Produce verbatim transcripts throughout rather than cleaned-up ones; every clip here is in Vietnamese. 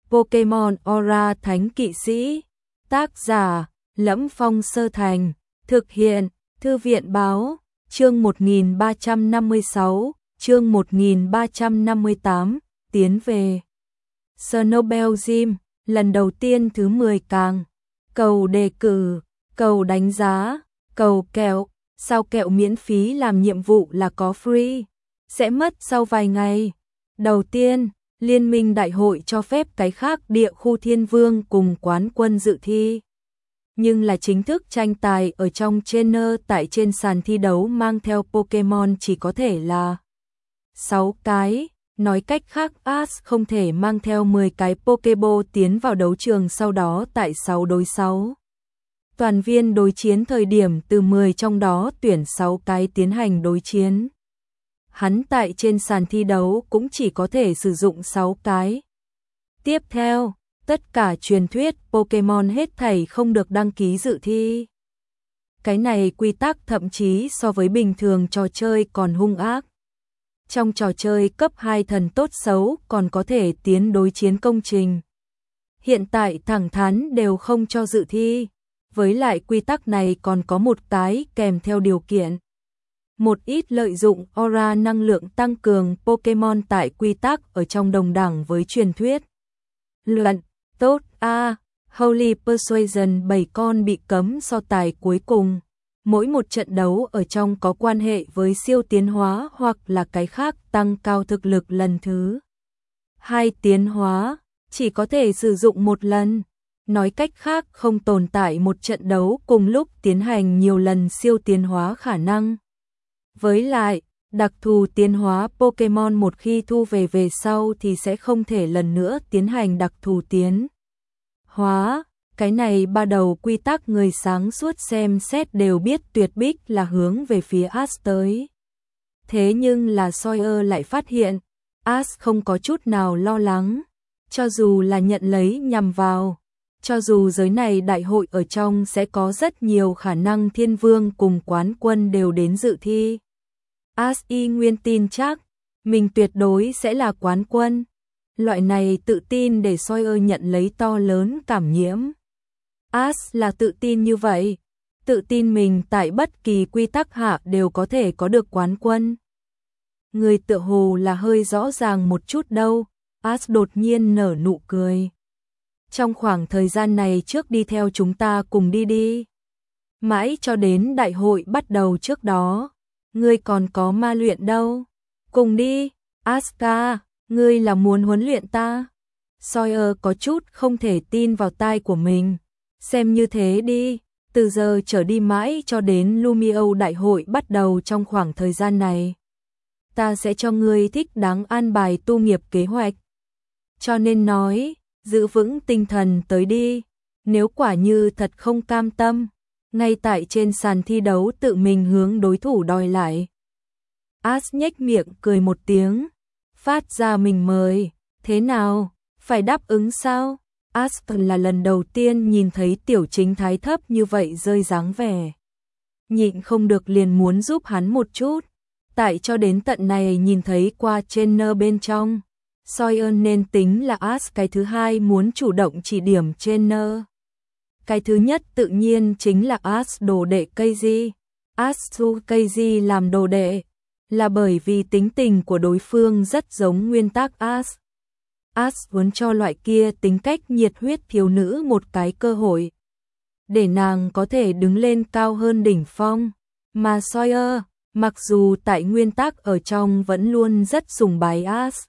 Pokemon Aura Thánh Kỵ Sĩ. Tác giả: Lẫm Phong Sơ Thành. Thực hiện: Thư viện báo. Chương một nghìn ba trăm năm mươi sáu, chương một nghìn ba trăm năm mươi tám, tiến về Snowbell Gym, lần đầu tiên thứ mười càng. Cầu đề cử, cầu đánh giá, cầu kẹo, sao kẹo miễn phí làm nhiệm vụ là có free, sẽ mất sau vài ngày. Đầu tiên, Liên minh đại hội cho phép cái khác địa khu thiên vương cùng quán quân dự thi. Nhưng là chính thức tranh tài ở trong trainer tại trên sàn thi đấu mang theo Pokemon chỉ có thể là sáu cái. Nói cách khác, Ash không thể mang theo mười cái Pokeball tiến vào đấu trường sau đó tại sáu đối sáu. Toàn viên đối chiến thời điểm từ mười trong đó tuyển sáu cái tiến hành đối chiến. Hắn tại trên sàn thi đấu cũng chỉ có thể sử dụng sáu cái. Tiếp theo, tất cả truyền thuyết Pokemon hết thảy không được đăng ký dự thi. Cái này quy tắc thậm chí so với bình thường trò chơi còn hung ác. Trong trò chơi cấp hai thần tốt xấu còn có thể tiến đối chiến công trình. Hiện tại thẳng thắn đều không cho dự thi. Với lại quy tắc này còn có một cái kèm theo điều kiện. Một ít lợi dụng aura năng lượng tăng cường Pokemon tại quy tắc ở trong đồng đẳng với truyền thuyết. Luận, tốt a à, Holy Persuasion bảy con bị cấm so tài cuối cùng. Mỗi một trận đấu ở trong có quan hệ với siêu tiến hóa hoặc là cái khác tăng cao thực lực lần thứ. Hai tiến hóa, chỉ có thể sử dụng một lần. Nói cách khác không tồn tại một trận đấu cùng lúc tiến hành nhiều lần siêu tiến hóa khả năng. Với lại, đặc thù tiến hóa Pokemon một khi thu về về sau thì sẽ không thể lần nữa tiến hành đặc thù tiến hóa. Cái này ba đầu quy tắc người sáng suốt xem xét đều biết tuyệt bích là hướng về phía Ash tới. Thế nhưng là Sawyer lại phát hiện, Ash không có chút nào lo lắng, cho dù là nhận lấy nhằm vào. Cho dù giới này đại hội ở trong sẽ có rất nhiều khả năng thiên vương cùng quán quân đều đến dự thi. Ash y nguyên tin chắc, mình tuyệt đối sẽ là quán quân. Loại này tự tin để Sawyer nhận lấy to lớn cảm nhiễm. Ash là tự tin như vậy, tự tin mình tại bất kỳ quy tắc hạ đều có thể có được quán quân. Người tựa hồ là hơi rõ ràng một chút đâu, Ash đột nhiên nở nụ cười. Trong khoảng thời gian này trước đi theo chúng ta cùng đi đi. Mãi cho đến đại hội bắt đầu trước đó, ngươi còn có ma luyện đâu. Cùng đi, Asuka, ngươi là muốn huấn luyện ta. Sawyer có chút không thể tin vào tai của mình. Xem như thế đi, từ giờ trở đi mãi cho đến Lumiose đại hội bắt đầu trong khoảng thời gian này. Ta sẽ cho ngươi thích đáng an bài tu nghiệp kế hoạch. Cho nên nói, giữ vững tinh thần tới đi. Nếu quả như thật không cam tâm, ngay tại trên sàn thi đấu tự mình hướng đối thủ đòi lại. Ash nhếch miệng cười một tiếng, phát ra mình mời, thế nào, phải đáp ứng sao? Ash là lần đầu tiên nhìn thấy tiểu chính thái thấp như vậy rơi dáng vẻ. Nhịn không được liền muốn giúp hắn một chút. Tại cho đến tận này nhìn thấy qua trainer bên trong. Sawyer nên tính là Ash cái thứ hai muốn chủ động chỉ điểm trainer. Cái thứ nhất tự nhiên chính là Ash đồ đệ Keiji. Ash thu Keiji làm đồ đệ là bởi vì tính tình của đối phương rất giống nguyên tắc Ash. Ash muốn cho loại kia tính cách nhiệt huyết thiếu nữ một cái cơ hội. Để nàng có thể đứng lên cao hơn đỉnh phong. Mà Sawyer, mặc dù tại nguyên tắc ở trong vẫn luôn rất sùng bái Ash.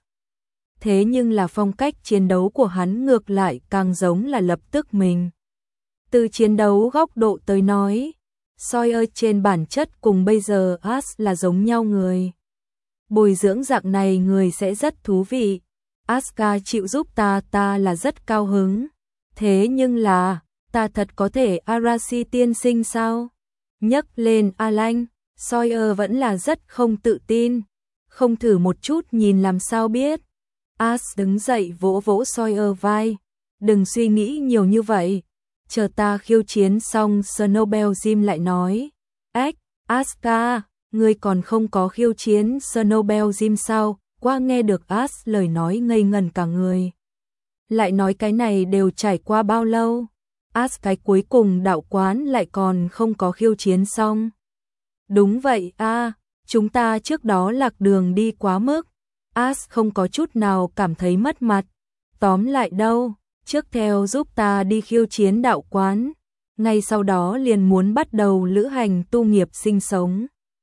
Thế nhưng là phong cách chiến đấu của hắn ngược lại càng giống là lập tức mình. Từ chiến đấu góc độ tới nói, Sawyer trên bản chất cùng bây giờ Ash là giống nhau người. Bồi dưỡng dạng này người sẽ rất thú vị. Asuka chịu giúp ta ta là rất cao hứng. Thế nhưng là, ta thật có thể Arashi tiên sinh sao? Nhấc lên Alan, Sawyer vẫn là rất không tự tin. Không thử một chút nhìn làm sao biết. Ash đứng dậy vỗ vỗ Sawyer vai. Đừng suy nghĩ nhiều như vậy. Chờ ta khiêu chiến xong Snowbell Gym lại nói. Ếch, Asuka, ngươi còn không có khiêu chiến Snowbell Gym sao? Qua nghe được Ash lời nói ngây ngẩn cả người. Lại nói cái này đều trải qua bao lâu? As cái cuối cùng đạo quán lại còn không có khiêu chiến xong. Đúng vậy a, chúng ta trước đó lạc đường đi quá mức. As không có chút nào cảm thấy mất mặt. Tóm lại đâu, trước theo giúp ta đi khiêu chiến đạo quán, ngay sau đó liền muốn bắt đầu lữ hành tu nghiệp sinh sống.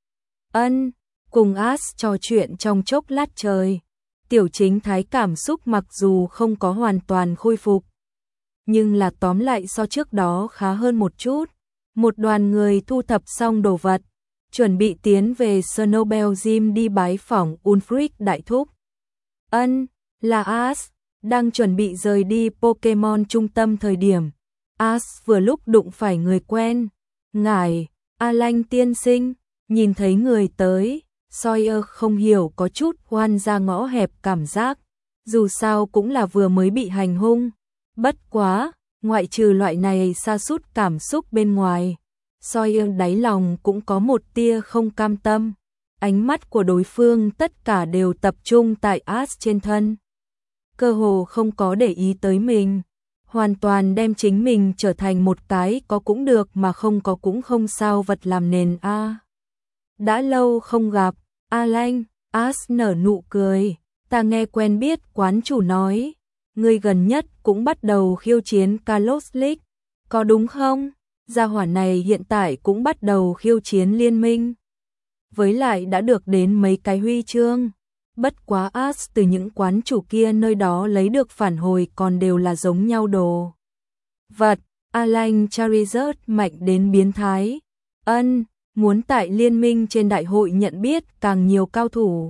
Ân, cùng As trò chuyện trong chốc lát trời. Tiểu Chính Thái cảm xúc mặc dù không có hoàn toàn khôi phục, nhưng là tóm lại so trước đó khá hơn một chút. Một đoàn người thu thập xong đồ vật, chuẩn bị tiến về Snowbell Gym đi bái phỏng Ulfric đại thúc. Ân, là As, đang chuẩn bị rời đi Pokemon trung tâm thời điểm. As vừa lúc đụng phải người quen. Ngài, Alan tiên sinh, nhìn thấy người tới, Sawyer không hiểu có chút hoan ra ngõ hẹp cảm giác. Dù sao cũng là vừa mới bị hành hung. Bất quá, ngoại trừ loại này sa sút cảm xúc bên ngoài, Sawyer đáy lòng cũng có một tia không cam tâm. Ánh mắt của đối phương tất cả đều tập trung tại As trên thân. Cơ hồ không có để ý tới mình. Hoàn toàn đem chính mình trở thành một cái có cũng được mà không có cũng không sao vật làm nền a. À, đã lâu không gặp, Alan, As nở nụ cười. Ta nghe quen biết quán chủ nói, người gần nhất cũng bắt đầu khiêu chiến Kalos League, có đúng không? Gia hỏa này hiện tại cũng bắt đầu khiêu chiến liên minh. Với lại đã được đến mấy cái huy chương. Bất quá As từ những quán chủ kia nơi đó lấy được phản hồi còn đều là giống nhau đồ vật. Alan Charizard mạnh đến biến thái. Ân, muốn tại liên minh trên đại hội nhận biết càng nhiều cao thủ.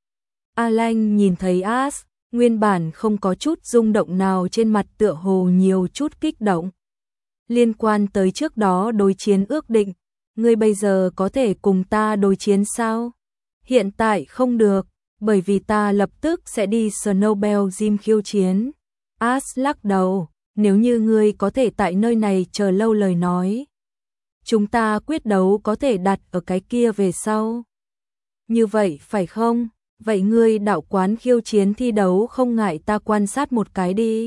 Alan nhìn thấy As, nguyên bản không có chút rung động nào trên mặt tựa hồ nhiều chút kích động. Liên quan tới trước đó đối chiến ước định, ngươi bây giờ có thể cùng ta đối chiến sao? Hiện tại không được, bởi vì ta lập tức sẽ đi Snowbell Gym khiêu chiến. As lắc đầu, nếu như ngươi có thể tại nơi này chờ lâu lời nói, chúng ta quyết đấu có thể đặt ở cái kia về sau. Như vậy phải không? Vậy ngươi đạo quán khiêu chiến thi đấu không ngại ta quan sát một cái đi.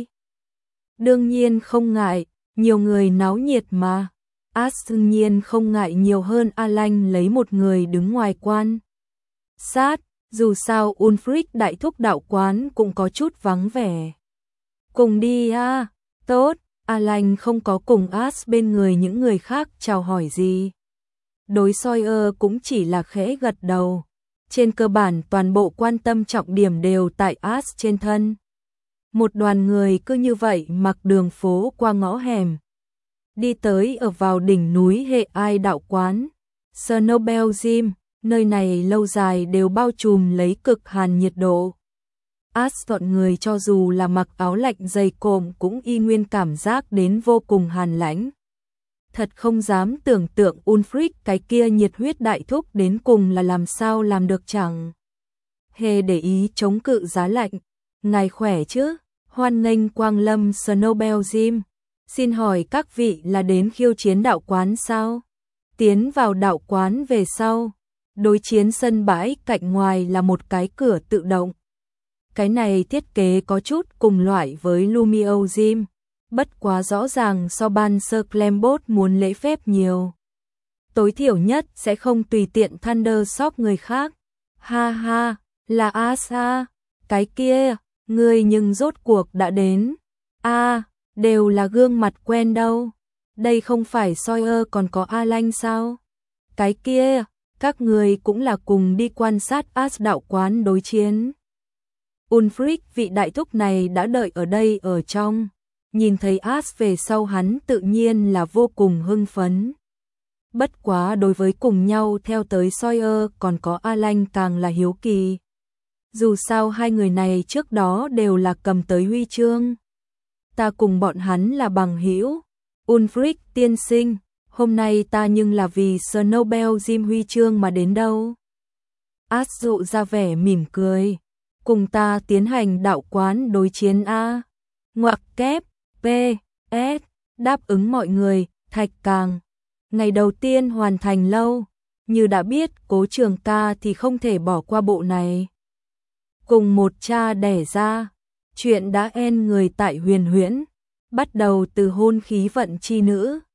Đương nhiên không ngại, nhiều người náo nhiệt mà. As đương nhiên không ngại nhiều hơn Alan lấy một người đứng ngoài quan sát. Dù sao Ulfric đại thúc đạo quán cũng có chút vắng vẻ. Cùng đi à, tốt, Alan không có cùng As bên người những người khác chào hỏi gì. Đối Sawyer cũng chỉ là khẽ gật đầu. Trên cơ bản toàn bộ quan tâm trọng điểm đều tại As trên thân. Một đoàn người cứ như vậy mặc đường phố qua ngõ hẻm. Đi tới ở vào đỉnh núi hệ ai đạo quán. Snowbell Gym, nơi này lâu dài đều bao trùm lấy cực hàn nhiệt độ. As dọn người cho dù là mặc áo lạnh dày cộm cũng y nguyên cảm giác đến vô cùng hàn lãnh. Thật không dám tưởng tượng Ulfric cái kia nhiệt huyết đại thúc đến cùng là làm sao làm được chẳng. Hề để ý chống cự giá lạnh. Ngài khỏe chứ? Hoan nghênh quang lâm Snowbell Gym. Xin hỏi các vị là đến khiêu chiến đạo quán sao? Tiến vào đạo quán về sau, đối chiến sân bãi cạnh ngoài là một cái cửa tự động. Cái này thiết kế có chút cùng loại với Lumio Gym, bất quá rõ ràng so ban sơ Clambot muốn lễ phép nhiều. Tối thiểu nhất sẽ không tùy tiện Thunder Shock người khác. Ha ha, là Asa, cái kia, ngươi nhưng rốt cuộc đã đến. A, à, đều là gương mặt quen đâu. Đây không phải Sawyer còn có Alan sao? Cái kia, các người cũng là cùng đi quan sát As đạo quán đối chiến. Ulfric vị đại thúc này đã đợi ở đây ở trong. Nhìn thấy As về sau hắn tự nhiên là vô cùng hưng phấn. Bất quá đối với cùng nhau theo tới Sawyer còn có Alan càng là hiếu kỳ. Dù sao hai người này trước đó đều là cầm tới huy chương. Ta cùng bọn hắn là bằng hữu. Ulfric tiên sinh, hôm nay ta nhưng là vì Snowbell Gym huy chương mà đến đâu. As dụ ra vẻ mỉm cười. Cùng ta tiến hành đạo quán đối chiến A. Ngoặc kép, P, S, đáp ứng mọi người, Thạch Càng. Ngày đầu tiên hoàn thành lâu, như đã biết Cố Trường ca thì không thể bỏ qua bộ này. Cùng một cha đẻ ra, Chuyện đã en người tại huyền huyễn, bắt đầu từ hôn khí vận chi nữ,